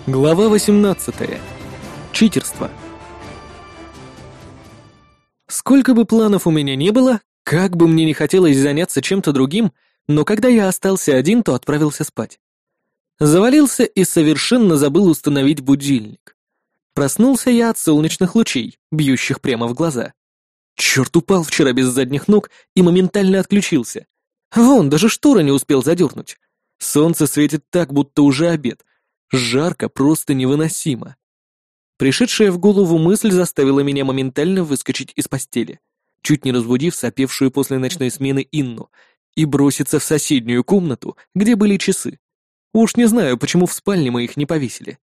Глава 18. Читерство. Сколько бы планов у меня не было, как бы мне не хотелось заняться чем-то другим, но когда я остался один, то отправился спать. Завалился и совершенно забыл установить будильник. Проснулся я от солнечных лучей, бьющих прямо в глаза. Черт, упал вчера без задних ног и моментально отключился. Вон, даже шторы не успел задернуть. Солнце светит так, будто уже обед. Жарко, просто невыносимо. Пришедшая в голову мысль заставила меня моментально выскочить из постели, чуть не разбудив сопевшую после ночной смены Инну, и броситься в соседнюю комнату, где были часы. Уж не знаю, почему в спальне мы их не повесили.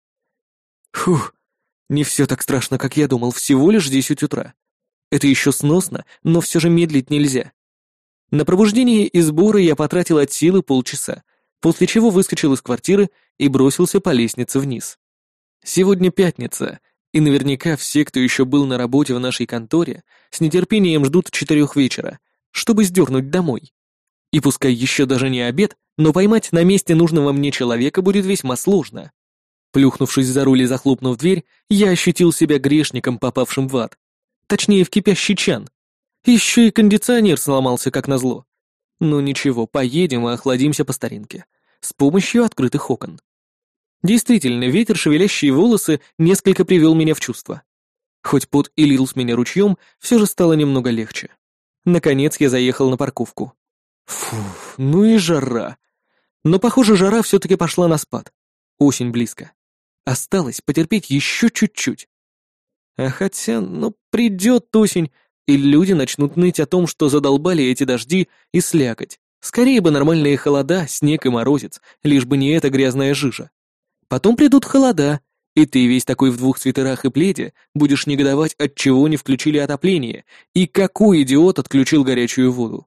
Фух, не все так страшно, как я думал, всего лишь 10 утра. Это еще сносно, но все же медлить нельзя. На пробуждение и сборы я потратил от силы полчаса, после чего выскочил из квартиры и бросился по лестнице вниз. Сегодня пятница, и наверняка все, кто еще был на работе в нашей конторе, с нетерпением ждут 4 вечера, чтобы сдернуть домой. И пускай еще даже не обед, но поймать на месте нужного мне человека будет весьма сложно. Плюхнувшись за руль и захлопнув дверь, я ощутил себя грешником, попавшим в ад. Точнее, в кипящий чан. Еще и кондиционер сломался, как назло. Ну ничего, поедем и охладимся по старинке. С помощью открытых окон. Действительно, ветер, шевелящий волосы, несколько привел меня в чувство. Хоть пот и лил с меня ручьем, все же стало немного легче. Наконец я заехал на парковку. Фух, ну и жара. Но, похоже, жара все-таки пошла на спад. Осень близко. Осталось потерпеть еще чуть-чуть. А хотя, ну, придет осень, и люди начнут ныть о том, что задолбали эти дожди и слякоть. Скорее бы нормальные холода, снег и морозец, лишь бы не эта грязная жижа. Потом придут холода, и ты весь такой в 2 свитерах и пледе будешь негодовать, отчего не включили отопление, и какой идиот отключил горячую воду.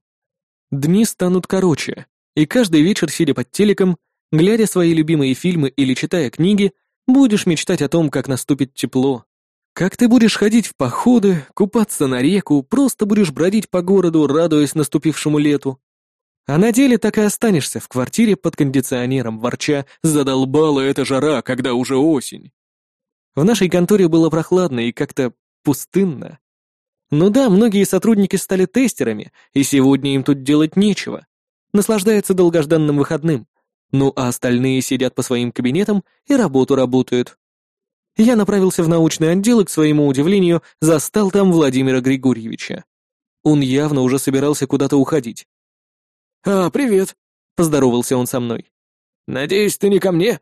Дни станут короче, и каждый вечер, сидя под телеком, глядя свои любимые фильмы или читая книги, будешь мечтать о том, как наступит тепло. Как ты будешь ходить в походы, купаться на реку, просто будешь бродить по городу, радуясь наступившему лету. А на деле так и останешься в квартире под кондиционером, ворча «задолбала эта жара, когда уже осень». В нашей конторе было прохладно и как-то пустынно. Ну да, многие сотрудники стали тестерами, и сегодня им тут делать нечего. Наслаждаются долгожданным выходным. Ну а остальные сидят по своим кабинетам и работу работают. Я направился в научный отдел и, к своему удивлению, застал там Владимира Григорьевича. Он явно уже собирался куда-то уходить. Привет», — поздоровался он со мной. «Надеюсь, ты не ко мне?»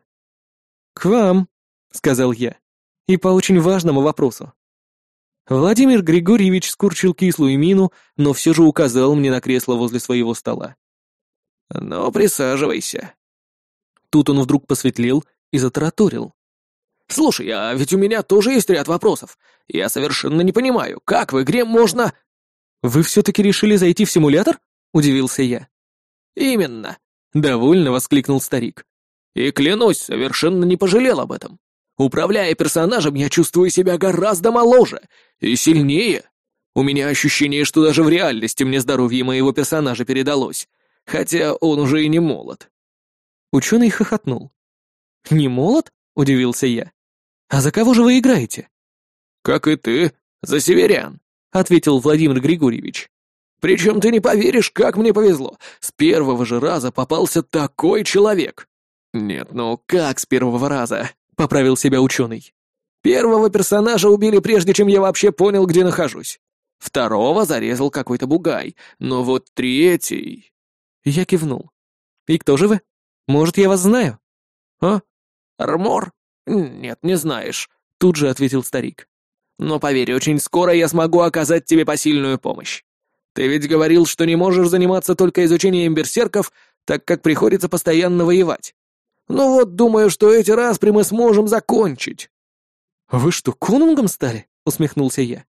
«К вам», — сказал я, — «и по очень важному вопросу». Владимир Григорьевич скорчил кислую мину, но все же указал мне на кресло возле своего стола. «Ну, присаживайся». Тут он вдруг посветлел и затараторил. «Слушай, а ведь у меня тоже есть ряд вопросов. Я совершенно не понимаю, как в игре можно...» «Вы все-таки решили зайти в симулятор?» — удивился я. «Именно», — довольно воскликнул старик. «И клянусь, совершенно не пожалел об этом. Управляя персонажем, я чувствую себя гораздо моложе и сильнее. У меня ощущение, что даже в реальности мне здоровье моего персонажа передалось, хотя он уже и не молод». Ученый хохотнул. «Не молод?» — удивился я. «А за кого же вы играете?» «Как и ты, за северян», — ответил Владимир Григорьевич. «Причем ты не поверишь, как мне повезло. С первого же раза попался такой человек». «Нет, ну как с первого раза?» — поправил себя ученый. «Первого персонажа убили, прежде чем я вообще понял, где нахожусь. Второго зарезал какой-то бугай, но вот третий...» Я кивнул. «И кто же вы? Может, я вас знаю?» «А? Армор? Нет, не знаешь», — тут же ответил старик. «Но поверь, очень скоро я смогу оказать тебе посильную помощь. Ты ведь говорил, что не можешь заниматься только изучением берсерков, так как приходится постоянно воевать. Ну вот, думаю, что эти распри мы сможем закончить». «Вы что, конунгом стали?» — усмехнулся я.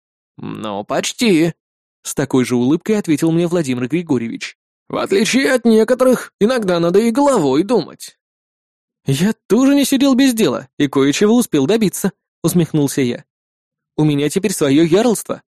«Ну, почти», — с такой же улыбкой ответил мне Владимир Григорьевич. «В отличие от некоторых, иногда надо и головой думать». «Я тоже не сидел без дела и кое-чего успел добиться», — усмехнулся я. «У меня теперь свое ярлство».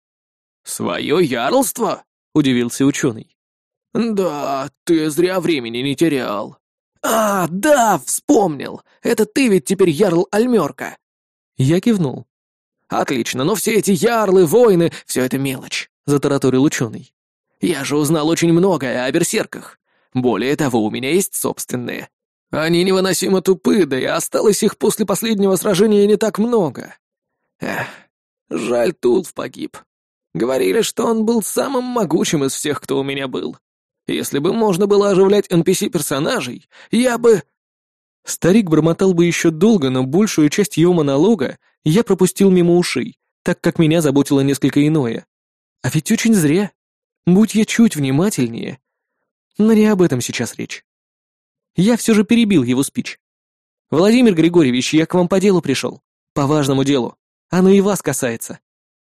«Свое ярлство?» — удивился ученый. «Да, ты зря времени не терял. Да, вспомнил! Это ты ведь теперь ярл Альмёрка!» Я кивнул. «Отлично, но все эти ярлы, войны — все это мелочь», — затараторил ученый. «Я же узнал очень многое о берсерках. Более того, у меня есть собственные. Они невыносимо тупы, да и осталось их после последнего сражения не так много. Эх, жаль, Тулф погиб. Говорили, что он был самым могучим из всех, кто у меня был. Если бы можно было оживлять NPC-персонажей, я бы...» Старик бормотал бы еще долго, но большую часть его монолога я пропустил мимо ушей, так как меня заботило несколько иное. А ведь очень зря. Будь я чуть внимательнее. Но не об этом сейчас речь. Я все же перебил его спич. «Владимир Григорьевич, я к вам по делу пришел. По важному делу. Оно и вас касается».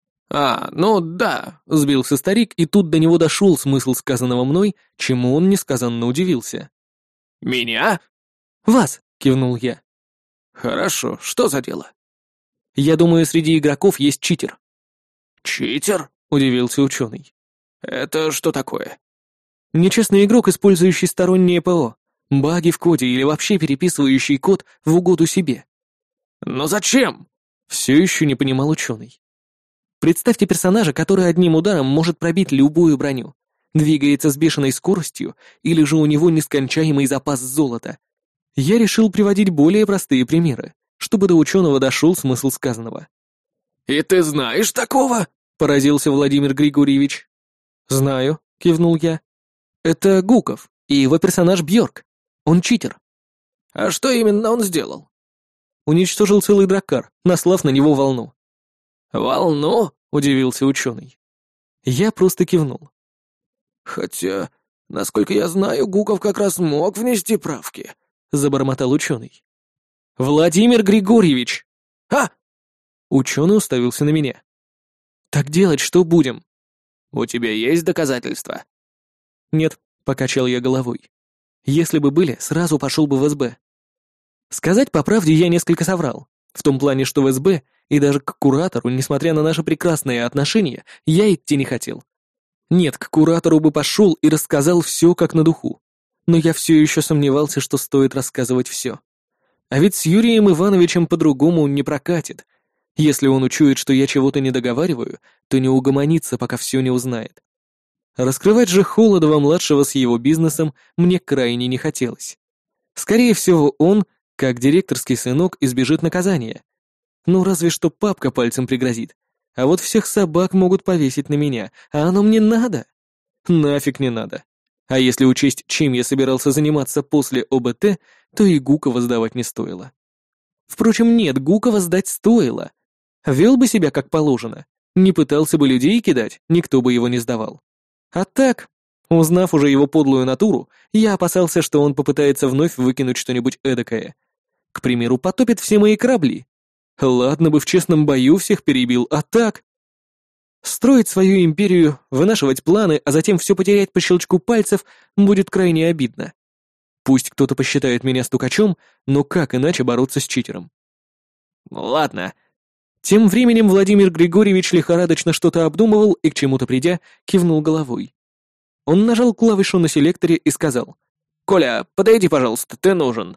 Ну да», — сбился старик, и тут до него дошел смысл сказанного мной, чему он несказанно удивился. «Меня?» «Вас», — кивнул я. «Хорошо, что за дело?» «Я думаю, среди игроков есть читер». «Читер?» — удивился ученый. «Это что такое?» «Нечестный игрок, использующий стороннее ПО, баги в коде или вообще переписывающий код в угоду себе». «Но зачем?» — все еще не понимал ученый. Представьте персонажа, который одним ударом может пробить любую броню, двигается с бешеной скоростью, или же у него нескончаемый запас золота. Я решил приводить более простые примеры, чтобы до ученого дошел смысл сказанного. «И ты знаешь такого?» — поразился Владимир Григорьевич. «Знаю», — кивнул я. «Это Гуков, и его персонаж Бьорк. Он читер». «А что именно он сделал?» Уничтожил целый драккар, наслав на него волну. «Волну?» — удивился ученый. Я просто кивнул. «Хотя, насколько я знаю, Гуков как раз мог внести правки», — забормотал ученый. «Владимир Григорьевич!» «А!» Ученый уставился на меня. «Так делать что будем?» «У тебя есть доказательства?» «Нет», — покачал я головой. «Если бы были, сразу пошел бы в СБ». Сказать по правде, я несколько соврал. В том плане, что в СБ и даже к куратору, несмотря на наши прекрасные отношения, я идти не хотел. Нет, к куратору бы пошел и рассказал все как на духу. Но я все еще сомневался, что стоит рассказывать все. А ведь с Юрием Ивановичем по-другому не прокатит. Если он учует, что я чего-то не договариваю, то не угомонится, пока все не узнает. Раскрывать же Холодова-младшего с его бизнесом мне крайне не хотелось. Скорее всего, он, как директорский сынок, избежит наказания. Ну, разве что папка пальцем пригрозит. А вот всех собак могут повесить на меня, а оно мне надо? Нафиг не надо. А если учесть, чем я собирался заниматься после ОБТ, то и Гукова сдавать не стоило. Впрочем, нет, Гукова сдать стоило. Вел бы себя как положено. Не пытался бы людей кидать, никто бы его не сдавал. А так, узнав уже его подлую натуру, я опасался, что он попытается вновь выкинуть что-нибудь эдакое. К примеру, потопит все мои корабли. Ладно бы в честном бою всех перебил, а так... Строить свою империю, вынашивать планы, а затем все потерять по щелчку пальцев будет крайне обидно. Пусть кто-то посчитает меня стукачом, но как иначе бороться с читером? «Ладно». Тем временем Владимир Григорьевич лихорадочно что-то обдумывал и, к чему-то придя, кивнул головой. Он нажал клавишу на селекторе и сказал: «Коля, подойди, пожалуйста, ты нужен».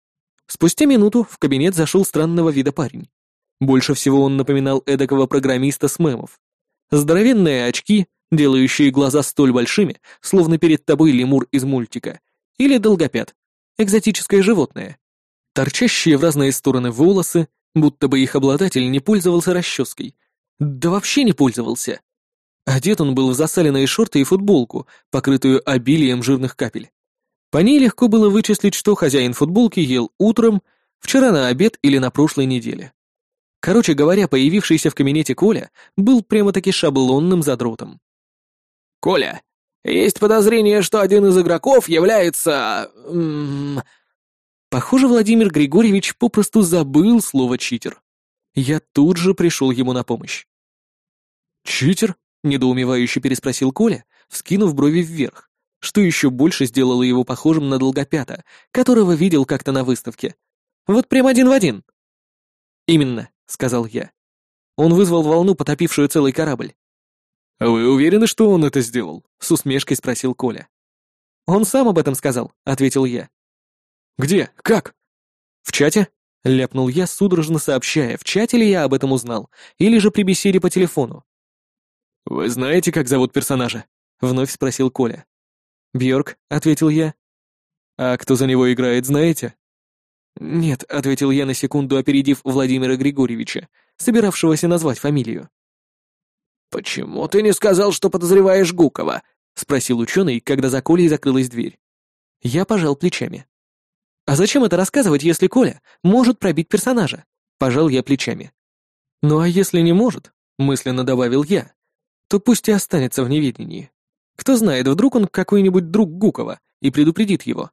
Спустя минуту в кабинет зашел странного вида парень. Больше всего он напоминал эдакого программиста с мемов. Здоровенные очки, делающие глаза столь большими, словно перед тобой лемур из мультика, или долгопят, экзотическое животное. Торчащие в разные стороны волосы, будто бы их обладатель не пользовался расческой. Да вообще не пользовался. Одет он был в засаленные шорты и футболку, покрытую обилием жирных капель. По ней легко было вычислить, что хозяин футболки ел утром, вчера на обед или на прошлой неделе. Короче говоря, появившийся в кабинете Коля был прямо-таки шаблонным задротом. «Коля, есть подозрение, что один из игроков является... Похоже, Владимир Григорьевич попросту забыл слово «читер». Я тут же пришел ему на помощь. «Читер?» — недоумевающе переспросил Коля, вскинув брови вверх, что еще больше сделало его похожим на долгопята, которого видел как-то на выставке. Вот прям один в один. «Именно», — сказал я. Он вызвал волну, потопившую целый корабль. «Вы уверены, что он это сделал?» — с усмешкой спросил Коля. «Он сам об этом сказал», — ответил я. Где? Как?» «В чате?» — ляпнул я, судорожно сообщая, в чате ли я об этом узнал, или же при беседе по телефону. «Вы знаете, как зовут персонажа?» — вновь спросил Коля. «Бьорк», — ответил я. «А кто за него играет, знаете?» «Нет», — ответил я на секунду, опередив Владимира Григорьевича, собиравшегося назвать фамилию. «Почему ты не сказал, что подозреваешь Гукова?» — спросил ученый, когда за Колей закрылась дверь. Я пожал плечами. «А зачем это рассказывать, если Коля может пробить персонажа?» — пожал я плечами. «Ну а если не может?» — мысленно добавил я. «То пусть и останется в неведении. Кто знает, вдруг он какой-нибудь друг Гукова и предупредит его».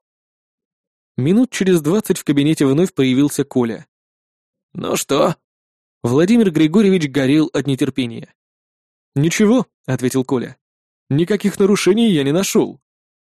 Минут через 20 в кабинете вновь появился Коля. «Ну что?» Владимир Григорьевич горел от нетерпения. «Ничего», — ответил Коля. «Никаких нарушений я не нашел».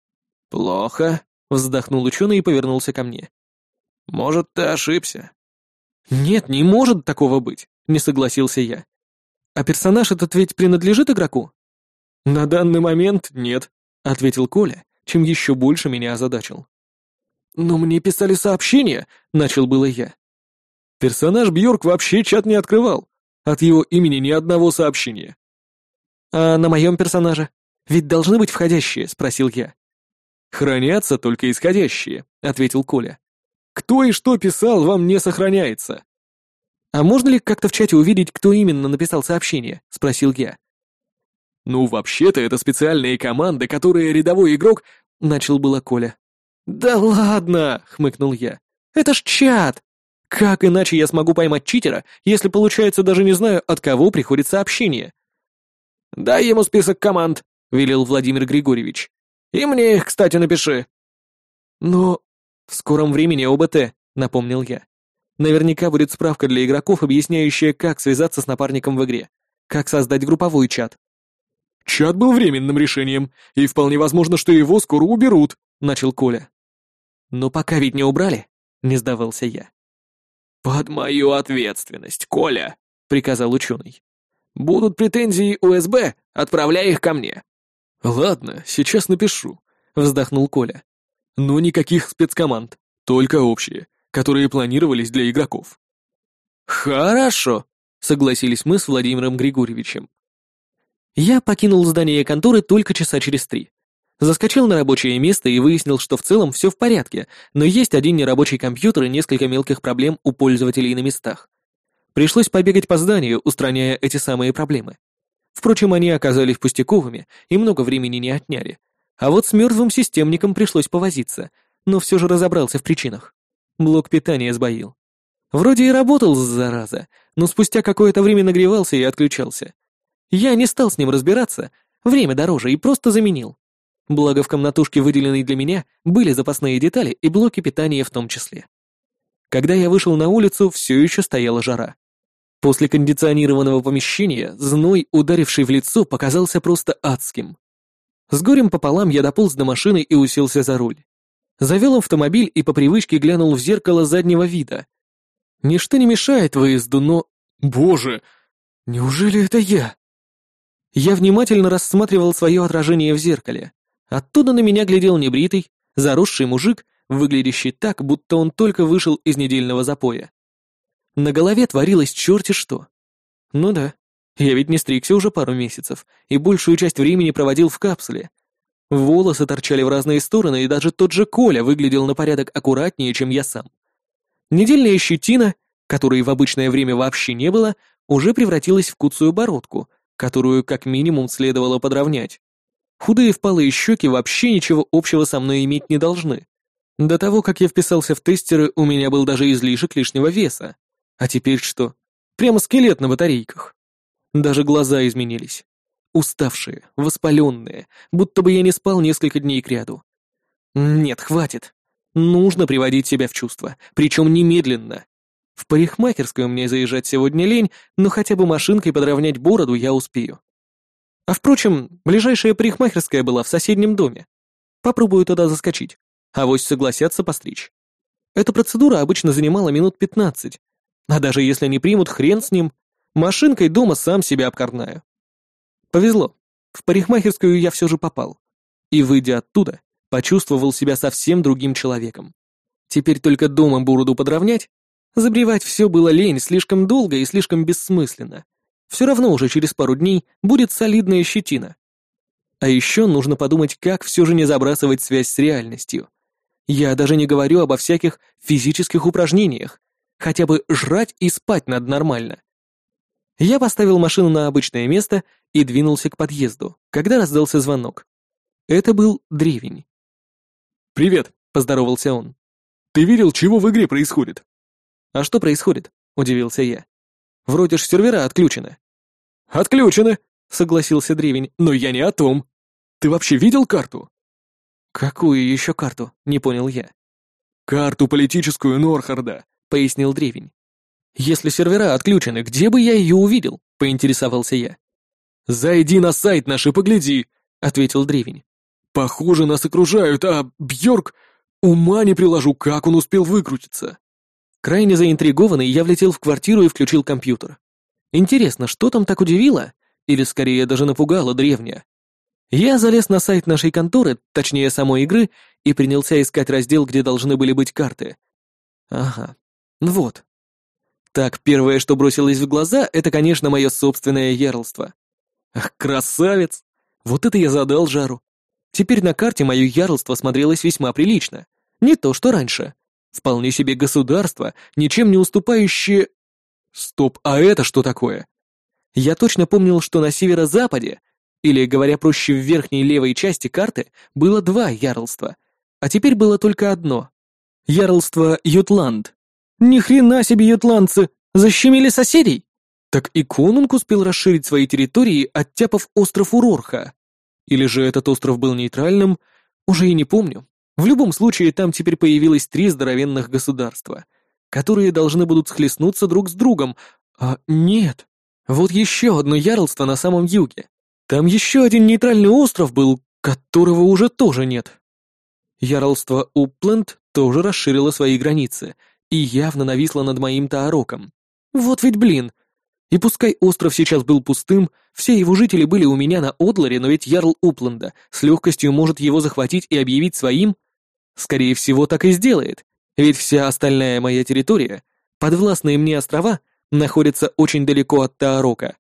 «Плохо», — вздохнул ученый и повернулся ко мне. «Может, ты ошибся?» «Нет, не может такого быть», — не согласился я. «А персонаж этот ведь принадлежит игроку?» «На данный момент нет», — ответил Коля, чем еще больше меня озадачил. «Но мне писали сообщения», — начал было я. Персонаж Бьорк вообще чат не открывал. От его имени ни одного сообщения. «А на моем персонаже? Ведь должны быть входящие?» — спросил я. «Хранятся только исходящие», — ответил Коля. «Кто и что писал, вам не сохраняется». «А можно ли как-то в чате увидеть, кто именно написал сообщение?» — спросил я. «Ну, вообще-то это специальные команды, которые рядовой игрок...» — начал было Коля. «Да ладно!» — хмыкнул я. «Это ж чат! Как иначе я смогу поймать читера, если, получается, даже не знаю, от кого приходит сообщение?» «Дай ему список команд», — велел Владимир Григорьевич. «И мне их, кстати, напиши». «Но в скором времени ОБТ», — напомнил я. «Наверняка будет справка для игроков, объясняющая, как связаться с напарником в игре, как создать групповой чат». «Чат был временным решением, и вполне возможно, что его скоро уберут», — начал Коля. «Но пока ведь не убрали», — не сдавался я. «Под мою ответственность, Коля», — приказал ученый. «Будут претензии УСБ, отправляй их ко мне». «Ладно, сейчас напишу», — вздохнул Коля. «Но никаких спецкоманд, только общие, которые планировались для игроков». «Хорошо», — согласились мы с Владимиром Григорьевичем. Я покинул здание конторы только часа через 3. Заскочил на рабочее место и выяснил, что в целом все в порядке, но есть один нерабочий компьютер и несколько мелких проблем у пользователей на местах. Пришлось побегать по зданию, устраняя эти самые проблемы. Впрочем, они оказались пустяковыми и много времени не отняли. А вот с мертвым системником пришлось повозиться, но все же разобрался в причинах. Блок питания сбоил. Вроде и работал, зараза, но спустя какое-то время нагревался и отключался. Я не стал с ним разбираться, время дороже, и просто заменил. Благо в комнатушке, выделенной для меня, были запасные детали и блоки питания в том числе. Когда я вышел на улицу, все еще стояла жара. После кондиционированного помещения зной, ударивший в лицо, показался просто адским. С горем пополам я дополз до машины и уселся за руль. Завел автомобиль и по привычке глянул в зеркало заднего вида. Ничто не мешает выезду, но... Боже! Неужели это я? Я внимательно рассматривал свое отражение в зеркале. Оттуда на меня глядел небритый, заросший мужик, выглядящий так, будто он только вышел из недельного запоя. На голове творилось черти что. Ну да, я ведь не стригся уже пару месяцев, и большую часть времени проводил в капсуле. Волосы торчали в разные стороны, и даже тот же Коля выглядел на порядок аккуратнее, чем я сам. Недельная щетина, которой в обычное время вообще не было, уже превратилась в куцую бородку, которую как минимум следовало подровнять. Худые впалые щеки вообще ничего общего со мной иметь не должны. До того, как я вписался в тестеры, у меня был даже излишек лишнего веса. А теперь что? Прямо скелет на батарейках. Даже глаза изменились. Уставшие, воспаленные, будто бы я не спал несколько дней кряду. Нет, хватит. Нужно приводить себя в чувство, причем немедленно. В парикмахерскую мне заезжать сегодня лень, но хотя бы машинкой подровнять бороду я успею. А впрочем, ближайшая парикмахерская была в соседнем доме. Попробую туда заскочить. Авось согласятся постричь. Эта процедура обычно занимала минут 15. А даже если не примут, хрен с ним. Машинкой дома сам себя обкорнаю. Повезло. В парикмахерскую я все же попал. И, выйдя оттуда, почувствовал себя совсем другим человеком. Теперь только дома бороду подровнять. Забривать все было лень, слишком долго и слишком бессмысленно. Все равно уже через пару дней будет солидная щетина. А еще нужно подумать, как все же не забрасывать связь с реальностью. Я даже не говорю обо всяких физических упражнениях. Хотя бы жрать и спать надо нормально. Я поставил машину на обычное место и двинулся к подъезду, когда раздался звонок. Это был Древень. «Привет», — поздоровался он. «Ты видел, чего в игре происходит?» «А что происходит?» — удивился я. «Вроде ж сервера отключены». «Отключены», — согласился Древень, — «но я не о том. Ты вообще видел карту?» «Какую еще карту?» — не понял я. «Карту политическую Норхарда», — пояснил Древень. «Если сервера отключены, где бы я ее увидел?» — поинтересовался я. «Зайди на сайт наш и погляди», — ответил Древень. «Похоже, нас окружают, а Бьорк... Ума не приложу, как он успел выкрутиться». Крайне заинтригованный, я влетел в квартиру и включил компьютер. Интересно, что там так удивило? Или скорее даже напугало Древня? Я залез на сайт нашей конторы, точнее самой игры, и принялся искать раздел, где должны были быть карты. Ага, вот. Так, первое, что бросилось в глаза, это, конечно, мое собственное ярлство. Ах, красавец! Вот это я задал жару. Теперь на карте мое ярлство смотрелось весьма прилично. Не то, что раньше. Вполне себе государство, ничем не уступающее... Стоп, а это что такое? Я точно помнил, что на северо-западе, или, говоря проще, в верхней левой части карты, было два ярлства, а теперь было только одно. Ярлство Ютланд. Ни хрена себе ютландцы! Защемили соседей! Так и конунг успел расширить свои территории, оттяпав остров Урорха. Или же этот остров был нейтральным, уже и не помню. В любом случае, там теперь появилось 3 здоровенных государства, которые должны будут схлестнуться друг с другом. А нет, вот еще одно ярлство на самом юге. Там еще один нейтральный остров был, которого уже тоже нет. Ярлство Упленд тоже расширило свои границы и явно нависло над моим Таароком. Вот ведь блин! И пускай остров сейчас был пустым, все его жители были у меня на Одларе, но ведь ярл Упленда с легкостью может его захватить и объявить своим. Скорее всего, так и сделает, ведь вся остальная моя территория, подвластные мне острова, находятся очень далеко от Таарока.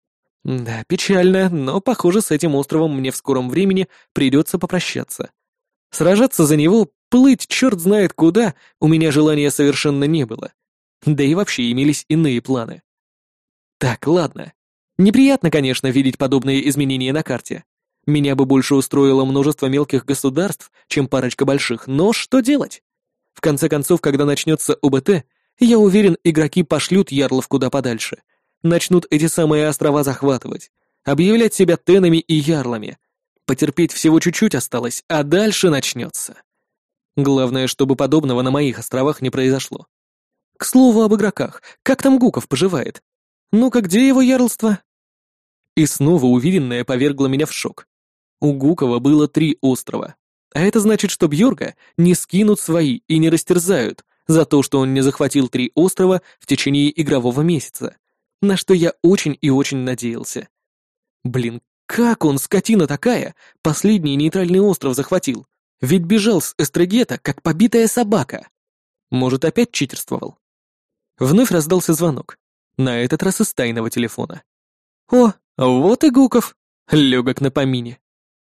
Да, печально, но, похоже, с этим островом мне в скором времени придется попрощаться. Сражаться за него, плыть черт знает куда, у меня желания совершенно не было. Да и вообще имелись иные планы. Так, ладно. Неприятно, конечно, видеть подобные изменения на карте. Меня бы больше устроило множество мелких государств, чем парочка больших, но что делать? В конце концов, когда начнется ОБТ, я уверен, игроки пошлют ярлов куда подальше. Начнут эти самые острова захватывать, объявлять себя тенами и ярлами. Потерпеть всего чуть-чуть осталось, а дальше начнется. Главное, чтобы подобного на моих островах не произошло. К слову об игроках, как там Гуков поживает? Ну-ка, где его ярлство? И снова увиденное повергло меня в шок. У Гукова было 3 острова. А это значит, что Бьорга не скинут свои и не растерзают за то, что он не захватил 3 острова в течение игрового месяца, на что я очень и очень надеялся. Блин, как он, скотина такая, последний нейтральный остров захватил? Ведь бежал с Эстрегета, как побитая собака. Может, опять читерствовал? Вновь раздался звонок. На этот раз из тайного телефона. О, вот и Гуков. Легок на помине.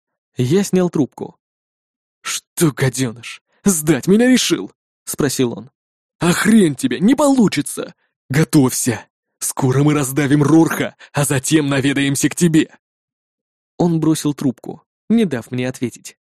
Я снял трубку. «Что, гаденыш, сдать меня решил?» — спросил он. «А хрен тебе, не получится! Готовься! Скоро мы раздавим Рорха, а затем наведаемся к тебе!» Он бросил трубку, не дав мне ответить.